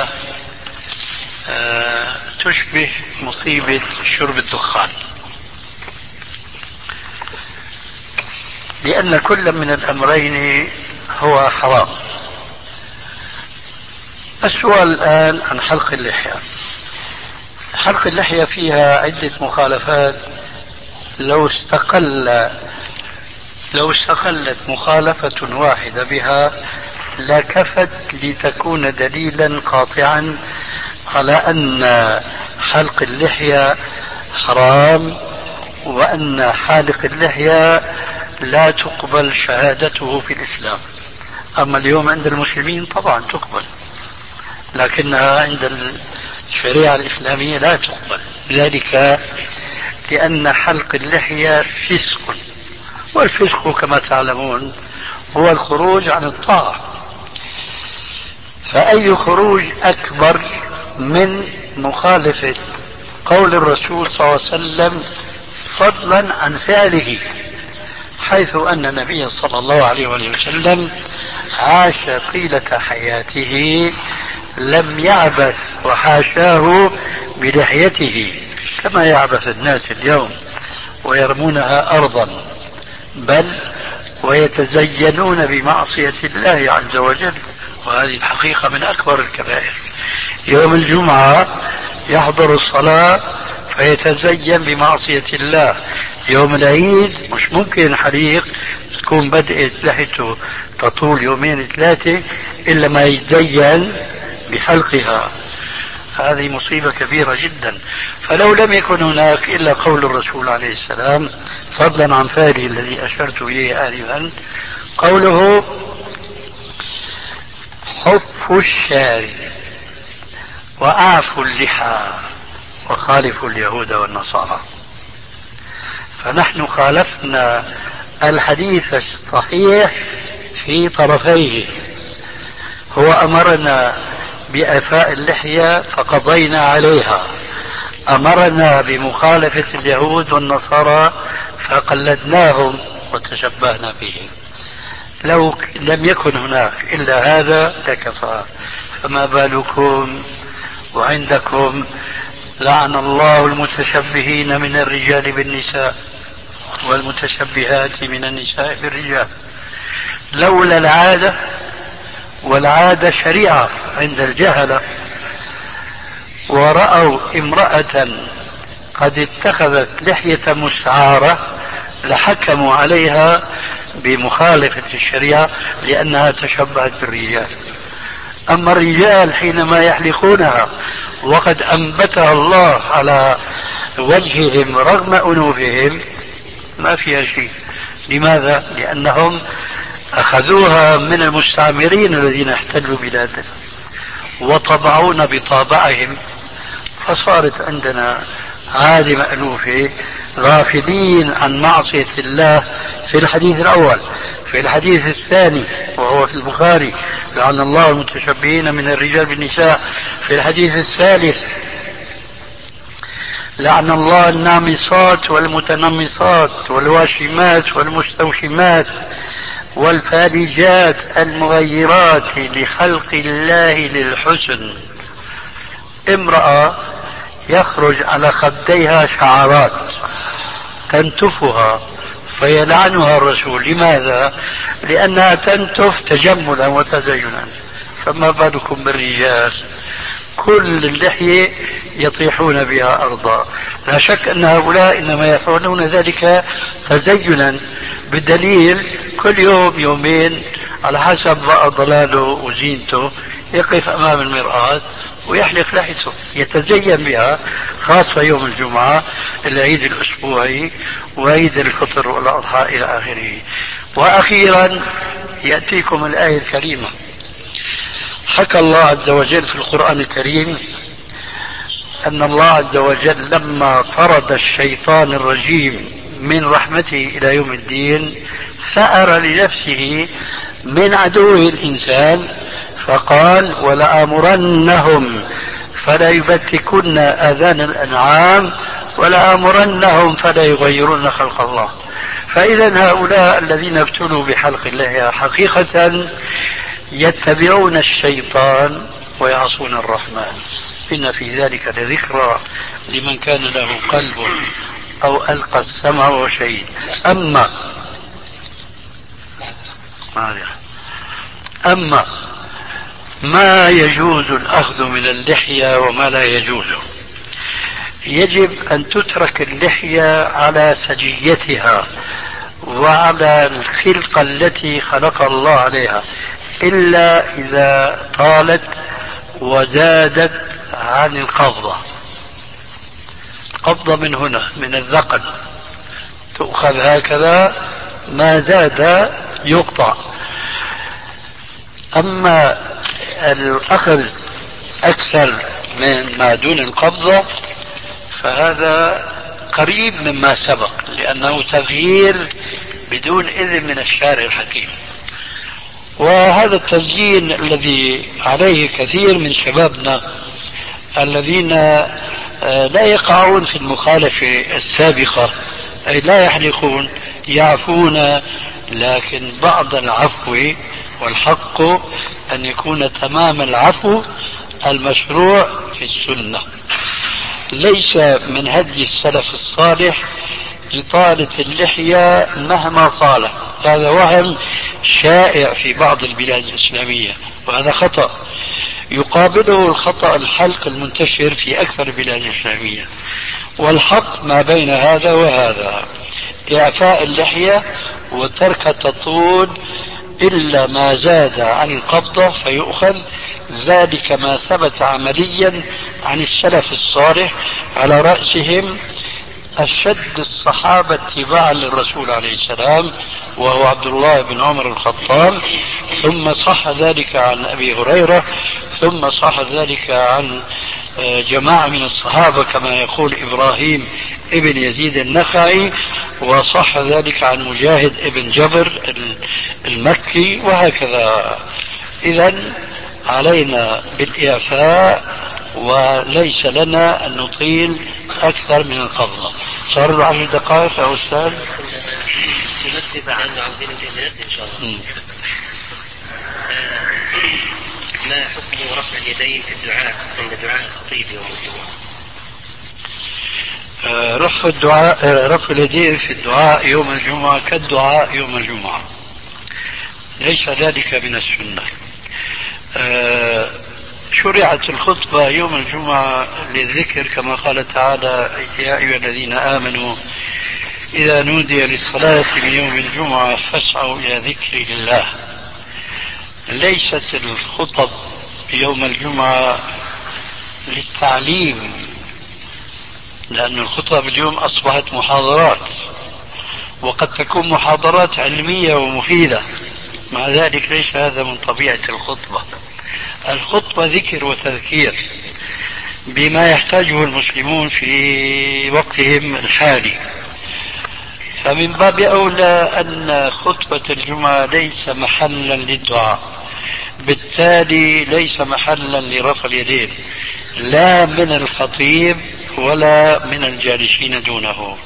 S3: تشبه مصيبة شرب الدخان، لأن كل من الأمرين هو حرام. السؤال الآن عن حلق اللحية. حلق اللحية فيها عدة مخالفات لو استقل لو استقلت مخالفة واحدة بها لكفت لتكون دليلا قاطعا على أن حلق اللحية حرام، وأن حالق اللحية لا تقبل شهادته في الإسلام. أما اليوم عند المسلمين طبعا تقبل، لكنها عند الشريعة الإسلامية لا تقبل، ذلك لأن حلق اللحية فسق، والفسق كما تعلمون هو الخروج عن الطاعة. فأي خروج أكبر من مخالفة قول الرسول صلى الله عليه وسلم فضلا عن فعله، حيث أن النبي صلى الله عليه وسلم عاش طيلة حياته لم يعبث وحاشاه بلحيته كما يعبث الناس اليوم ويرمونها أرضا، بل ويتزينون بمعصية الله عز وجل، وهذه الحقيقة من أكبر الكبائر. يوم الجمعة يحضر الصلاة فيتزين بمعصية الله، يوم العيد مش ممكن حريق تكون بدأت لحيته تطول يومين ثلاثة إلا ما يتزين بحلقها. هذه مصيبة كبيرة جدا. فلو لم يكن هناك إلا قول الرسول عليه السلام فضلا عن فعله الذي أشرت إليه آنفا، قوله حف الشارب وأعفوا اللحى وخالفوا اليهود والنصارى، فنحن خالفنا الحديث الصحيح في طرفيه. هو أمرنا بإعفاء اللحية فقضينا عليها، أمرنا بمخالفة اليهود والنصارى فقلدناهم وتشبهنا فيهم. لو لم يكن هناك إلا هذا لكفى، فما بالكم وعندكم لعن الله المتشبهين من الرجال بالنساء والمتشبهات من النساء بالرجال. لولا العادة، والعادة شريعة عند الجهلة، ورأوا امرأة قد اتخذت لحية مستعارة لحكموا عليها بمخالفة الشريعة لأنها تشبهت بالرجال. أما الرجال حينما يحلقونها وقد أنبتها الله على وجههم رغم أنوفهم ما فيها شيء. لماذا؟ لأنهم أخذوها من المستعمرين الذين احتلوا بلادنا وطبعونا بطابعهم، فصارت عندنا عادة مألوفة، غافلين عن معصية الله. في الحديث الأول، في الحديث الثاني وهو في البخاري لعن الله المتشبهين من الرجال بالنساء، في الحديث الثالث لعن الله النامصات والمتنمصات والواشمات والمستوشمات والفالجات المغيرات لخلق الله للحسن. امرأة يخرج على خديها شعرات تنتفها فيلعنها الرسول. لماذا؟ لأنها تنتف تجملا وتزينا، فما بالكم بالرجال كل اللحية يطيحون بها أرضا. لا شك أن هؤلاء إنما يفعلون ذلك تزينا، بدليل كل يوم يومين على حسب بقى ضلاله وزينته يقف أمام المرآة ويحلق لحيته يتزين بها، خاصة يوم الجمعة العيد الأسبوعي وعيد الفطر والأضحى إلى آخره. وأخيرا يأتيكم الآية الكريمة. حكى الله عز وجل في القرآن الكريم أن الله عز وجل لما طرد الشيطان الرجيم من رحمته إلى يوم الدين ثأر لنفسه من عدوه الإنسان فقال ولآمرنهم فلا يبتكن آذان الأنعام ولآمرنهم فلا يغيرن خلق الله. فإذا هؤلاء الذين ابتلوا بحلق اللحية حقيقة يتبعون الشيطان ويعصون الرحمن. إن في ذلك لذكرى لمن كان له قلب أو ألقى السمع وشيء. أما أما ما يجوز الأخذ من اللحية وما لا يجوز، يجب أن تترك اللحية على سجيتها وعلى الخلقة التي خلق الله عليها، إلا إذا طالت وزادت عن القبضة. القبضة من هنا من الذقن تؤخذ هكذا، ما زاد يقطع. أما الأخذ أكثر من ما دون القبضة فهذا قريب مما سبق، لأنه تغيير بدون إذن من الشارع الحكيم. وهذا التزيين الذي عليه كثير من شبابنا الذين لا يقعون في المخالفة السابقة، أي لا يحلقون، يعفون، لكن بعض العفو، والحق أن يكون تمام العفو المشروع في السنة. ليس من هدي السلف الصالح إطالة اللحية مهما طالت، هذا وهم شائع في بعض البلاد الإسلامية، وهذا خطأ يقابله الخطأ الحلق المنتشر في أكثر البلاد الإسلامية. والحق ما بين هذا وهذا، إعفاء اللحية وترك التطول إلا ما زاد عن القبضة فيؤخذ، ذلك ما ثبت عمليا عن السلف الصالح، على رأسهم أشد الصحابة اتباعا للرسول عليه السلام وهو عبد الله بن عمر الخطاب، ثم صح ذلك عن أبي هريرة، ثم صح ذلك عن جماعة من الصحابة كما يقول إبراهيم ابن يزيد النخعي، وصح ذلك عن مجاهد ابن جبر المكي، وهكذا. إذن علينا بالإعفاء وليس لنا أن نطيل أكثر من القبضة. صار عشر دقائق يا أستاذ.
S4: ننفذ عنه عاوزين الناس إن شاء الله. ما حكم رفع اليدين في الدعاء عند دعاء الخطيب يوم الجمعة؟
S3: آه رفع الدعاء آه رفع اليدين في الدعاء يوم الجمعة كالدعاء يوم الجمعة، ليس ذلك من السنة. آه شرعت الخطبة يوم الجمعة للذكر كما قال تعالى: يا أيها الذين آمنوا إذا نودي للصلاة من يوم الجمعة فاسعوا إلى ذكر الله. ليست الخطب يوم الجمعة للتعليم، لأن الخطب اليوم أصبحت محاضرات، وقد تكون محاضرات علمية ومفيدة، مع ذلك ليس هذا من طبيعة الخطبة. الخطبة ذكر وتذكير بما يحتاجه المسلمون في وقتهم الحالي، فمن باب أولى أن خطبة الجمعة ليس محلا للدعاء، بالتالي ليس محلا لرفع اليدين لا من الخطيب ولا من الجالسين دونه.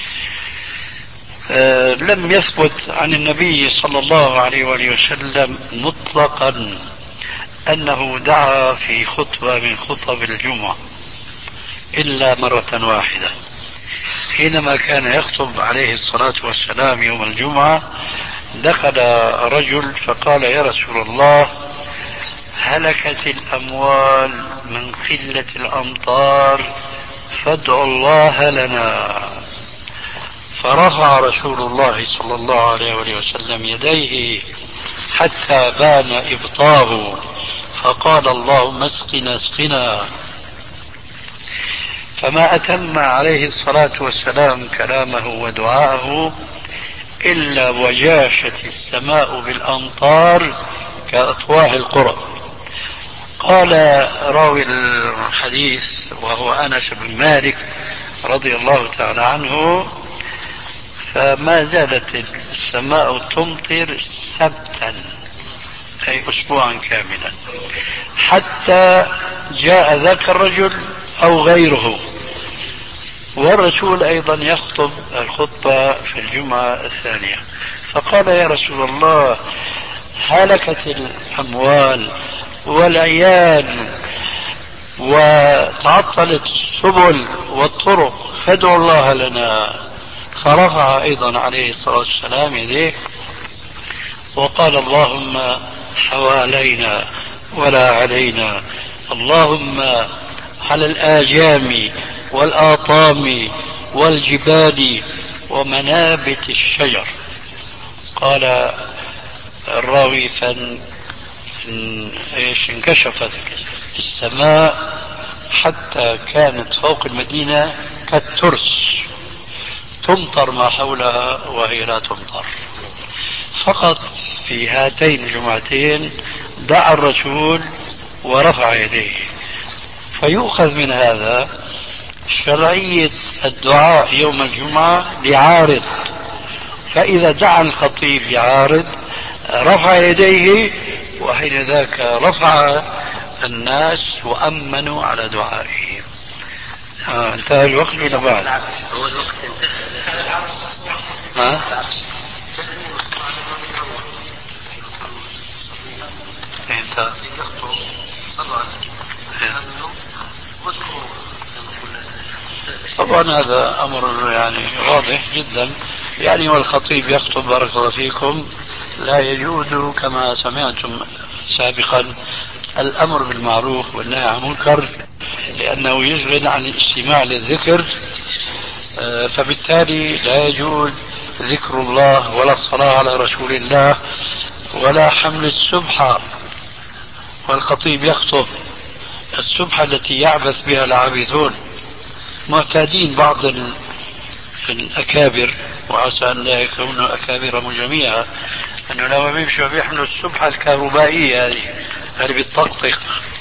S3: أه لم يثبت عن النبي صلى الله عليه وآله وسلم مطلقا أنه دعا في خطبة من خطب الجمعة إلا مرة واحدة، حينما كان يخطب عليه الصلاة والسلام يوم الجمعة دخل رجل فقال: يا رسول الله، هلكت الأموال من قلة الأمطار فادعوا الله لنا. فرفع رسول الله صلى الله عليه وسلم يديه حتى بان إبطاه فقال: اللهم اسقنا اسقنا. فما أتم عليه الصلاة والسلام كلامه ودعاءه إلا وجاشت السماء بالأمطار كأفواه القرى. قال راوي الحديث وهو أنس بن مالك رضي الله تعالى عنه: فما زالت السماء تمطر سبتا، أي أسبوعا كاملا، حتى جاء ذاك الرجل أو غيره، والرسول أيضا يخطب الخطبة في الجمعة الثانية. فقال: يا رسول الله، هلكت الأموال والعيال وتعطلت السبل والطرق فادعوا الله لنا. فرفع أيضا عليه الصلاة والسلام يديه وقال: اللهم حوالينا ولا علينا، اللهم على الآجام والآطام والجبال ومنابت الشجر. قال الراوي فان ايش انكشفت السماء حتى كانت فوق المدينة كالترس تمطر ما حولها وهي لا تمطر. فقط في هاتين الجمعتين دعا الرسول ورفع يديه، فيؤخذ من هذا شرعية الدعاء يوم الجمعة لعارض، فإذا دعا الخطيب لعارض رفع يديه، وحين ذاك رفع الناس وأمنوا على دعائه. آه انتهى الوقت ولا بعد؟
S4: هو الوقت انتهى.
S3: ها؟ انت طبعا هذا أمر يعني واضح جدا، يعني والخطيب يخطب بارك الله فيكم لا يجوز كما سمعتم سابقا الأمر بالمعروف والنهي عن المنكر، لأنه يشغل عن الاستماع للذكر، فبالتالي لا يجوز ذكر الله ولا الصلاة على رسول الله ولا حمل السبحة. والخطيب يخطب السبحة التي يعبث بها العابثون، معتادين بعض الأكابر وعسى أن لا يكونوا أكابرهم جميعا أنه لما بيمشوا بيحملوا السبحة الكهربائية هذه اللي بتطقطق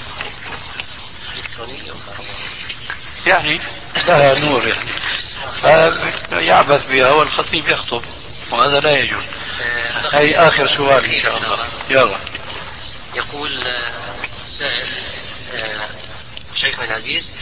S3: يعني لها نور يعني، فيعبث بها والخطيب يخطب، وهذا لا يجوز. هي آخر سؤال إن شاء الله. يلا.
S4: يقول السائل شيخنا العزيز،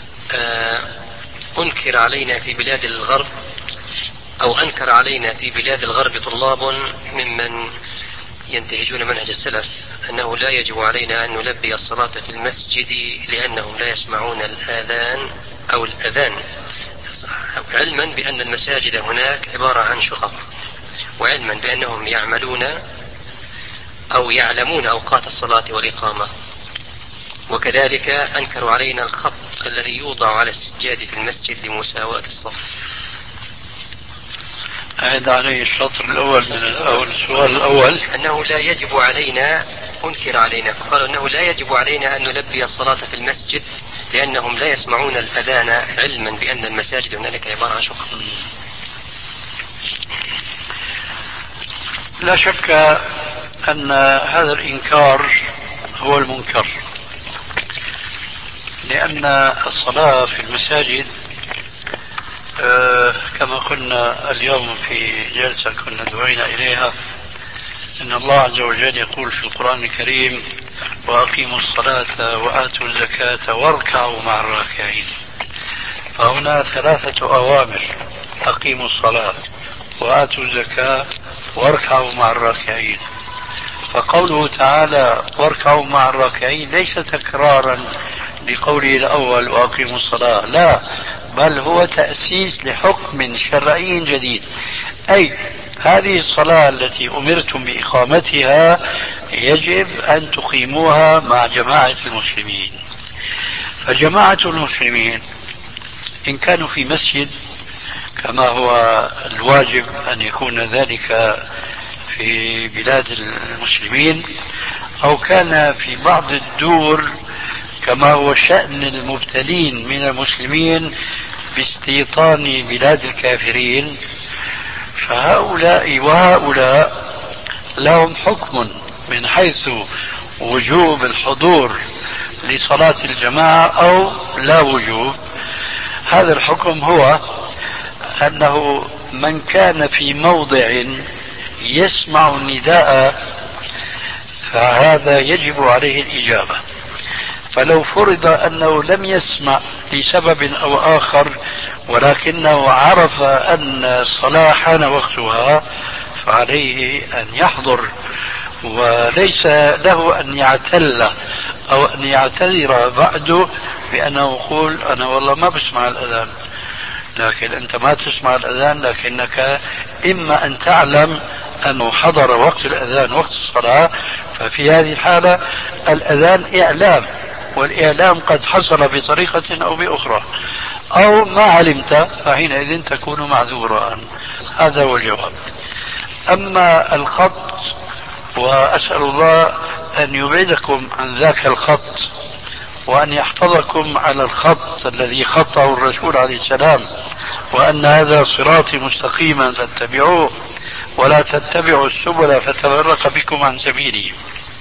S4: أنكر علينا في بلاد الغرب أو أنكر علينا في بلاد الغرب طلاب ممن ينتهجون منهج السلف أنه لا يجب علينا أن نلبي الصلاة في المسجد لأنهم لا يسمعون الآذان أو الأذان، علما بأن المساجد هناك عبارة عن شقق، وعلما بأنهم يعملون أو يعلمون أوقات الصلاة والإقامة، وكذلك أنكروا علينا الخط الذي يوضع على السجاد في المسجد لمساواة الصف.
S3: أعد عليه الشطر الأول من الأول السؤال الأول.
S4: أنه لا يجب علينا، أنكر علينا فقالوا أنه لا يجب علينا أن نلبي الصلاة في المسجد لأنهم لا يسمعون الأذان، علما بأن المساجد هنالك عبارة عن شقق.
S3: لا شك أن هذا الإنكار هو المنكر، لأن الصلاة في المساجد آه كما قلنا اليوم في جلسة كنا دعينا إليها، إن الله عز وجل يقول في القرآن الكريم: وأقيموا الصلاة وآتوا الزكاة واركعوا مع الراكعين. فهنا ثلاثة أوامر: أقيموا الصلاة وآتوا الزكاة واركعوا مع الراكعين. فقوله تعالى واركعوا مع الراكعين ليس تكرارا لقوله الأول وأقيموا الصلاة، لا، بل هو تأسيس لحكم شرعي جديد، أي هذه الصلاة التي أمرتم بإقامتها يجب أن تقيموها مع جماعة المسلمين. فجماعة المسلمين إن كانوا في مسجد كما هو الواجب أن يكون ذلك في بلاد المسلمين، أو كان في بعض الدور كما هو شأن المبتلين من المسلمين باستيطان بلاد الكافرين، فهؤلاء وهؤلاء لهم حكم من حيث وجوب الحضور لصلاة الجماعة أو لا وجوب. هذا الحكم هو أنه من كان في موضع يسمع النداء فهذا يجب عليه الإجابة. فلو فرض أنه لم يسمع لسبب أو آخر ولكنه عرف أن الصلاة حان وقتها فعليه أن يحضر، وليس له أن يعتل أو أن يعتذر بعده بأنه يقول أنا والله ما بسمع الأذان. لكن أنت ما تسمع الأذان، لكنك إما أن تعلم أنه حضر وقت الأذان وقت الصلاة، ففي هذه الحالة الأذان إعلام، والإعلام قد حصل بطريقة أو بأخرى، أو ما علمت فحينئذ تكون معذورا. هذا هو الجواب. أما الخط، وأسأل الله أن يبعدكم عن ذاك الخط وأن يحفظكم على الخط الذي خطه الرسول عليه السلام، وأن هذا صراطي مستقيما فاتبعوه ولا تتبعوا السبل فتفرق بكم عن سبيله.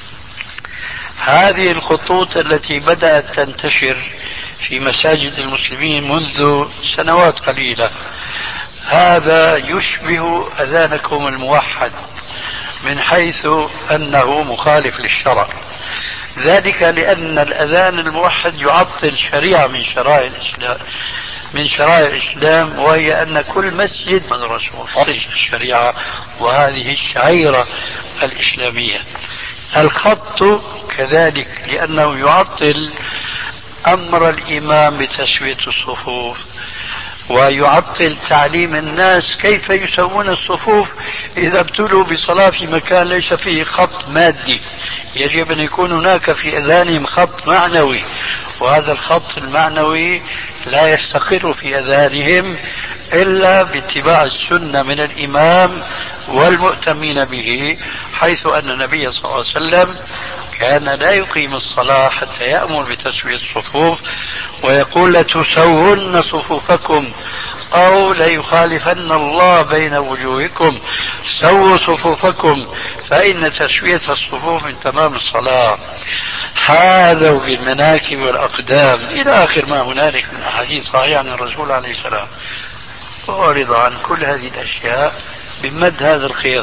S3: هذه الخطوط التي بدأت تنتشر في مساجد المسلمين منذ سنوات قليلة، هذا يشبه أذانكم الموحد من حيث أنه مخالف للشرع، ذلك لأن الأذان الموحد يعطل شريعة من شرائع الإسلام من شرائع الإسلام، وهي أن كل مسجد من الرسول الشريعة، وهذه الشعيرة الإسلامية. الخط كذلك لأنه يعطل أمر الإمام بتسوية الصفوف، ويعطل تعليم الناس كيف يسوون الصفوف إذا ابتلوا بصلاة في مكان ليس فيه خط مادي. يجب أن يكون هناك في أذانهم خط معنوي، وهذا الخط المعنوي لا يستقر في أذانهم إلا باتباع السنة من الإمام والمؤتمين به، حيث أن النبي صلى الله عليه وسلم كان لا يقيم الصلاة حتى يأمر بتسوية الصفوف ويقول لتسون صفوفكم أو ليخالفن الله بين وجوهكم، سووا صفوفكم فإن تسوية الصفوف من تمام الصلاة. حاذوا بالمناكب والأقدام إلى آخر ما هنالك من أحاديث صحيحة عن الرسول عليه السلام. وأعرض عن كل هذه الأشياء بمد هذا الخيط.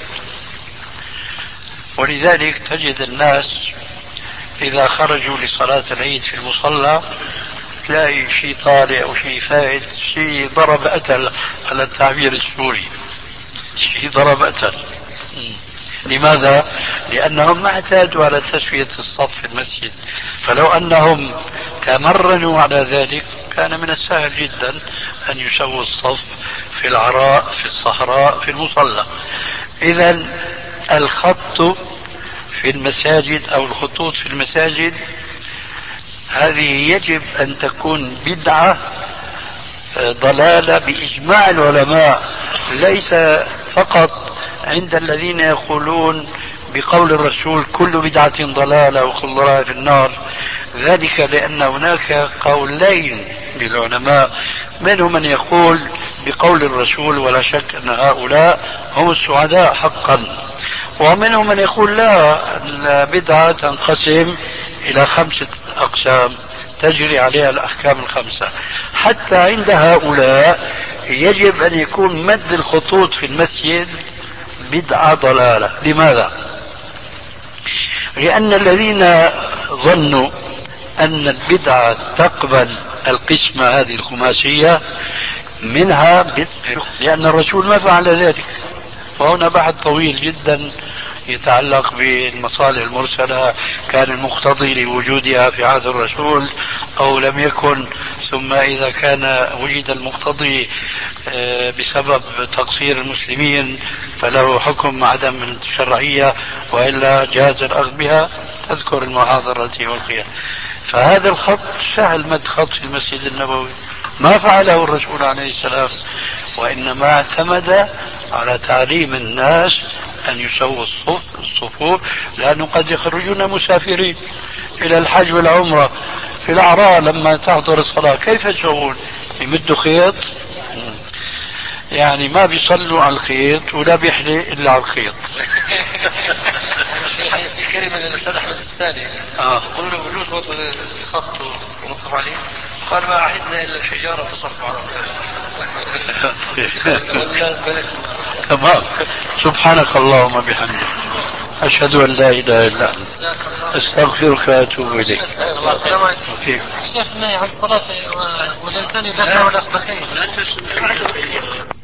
S3: ولذلك تجد الناس إذا خرجوا لصلاة العيد في المصلى تلاقي شيء طالع وشيء فائد، شيء ضرب أتل على التعبير السوري، شيء ضرب أتل. لماذا؟ لأنهم ما اعتادوا على تسوية الصف في المسجد، فلو أنهم تمرنوا على ذلك كان من السهل جدا أن يسووا الصف في العراء في الصحراء في المصلى. إذن الخط في المساجد أو الخطوط في المساجد هذه يجب أن تكون بدعة ضلالة بإجماع العلماء، ليس فقط عند الذين يقولون بقول الرسول كل بدعة ضلالة وكل ضلالة في النار. ذلك لأن هناك قولين للعلماء، منهم من يقول بقول الرسول ولا شك أن هؤلاء هم السعداء حقا، ومنهم من يقول لا، البدعة تنقسم إلى خمسة أقسام تجري عليها الأحكام الخمسة. حتى عند هؤلاء يجب أن يكون مد الخطوط في المسجد بدعة ضلالة. لماذا؟ لأن الذين ظنوا أن البدعة تقبل القسمة هذه الخماسية منها بدعة، لأن الرسول ما فعل ذلك. وهنا بحث طويل جدا يتعلق بالمصالح المرسلة، كان المقتضي لوجودها في عهد الرسول أو لم يكن، ثم إذا كان وجد المقتضي بسبب تقصير المسلمين فله حكم عدم الشرعية وإلا جاز الأخذ بها. تذكر المحاضرة التي ألقيت. فهذا الخط سهل مد خط في المسجد النبوي، ما فعله الرسول عليه السلام، وإنما اعتمد على تعليم الناس أن يسووا الصف الصفوف، لأنه قد يخرجون مسافرين إلى الحج والعمرة في الأعراء لما تحضر الصلاة كيف يسوون؟ يمدوا خيط، يعني ما بيصلوا على الخيط ولا بيحلي إلا على الخيط.
S7: في كلمة للأستاذ أحمد السالي
S3: آه.
S7: يقول له بجوز وضع الخط ونقف عليه، قال ما عهدنا إلا الحجارة تصف على الخير.
S3: تمام. سبحانك اللهم بحمدك أشهد أن لا إله إلا أنت أستغفرك وأتوب إليك.
S7: شيخ النهي عن الصلاة والإنسان يدخل الأخبثين.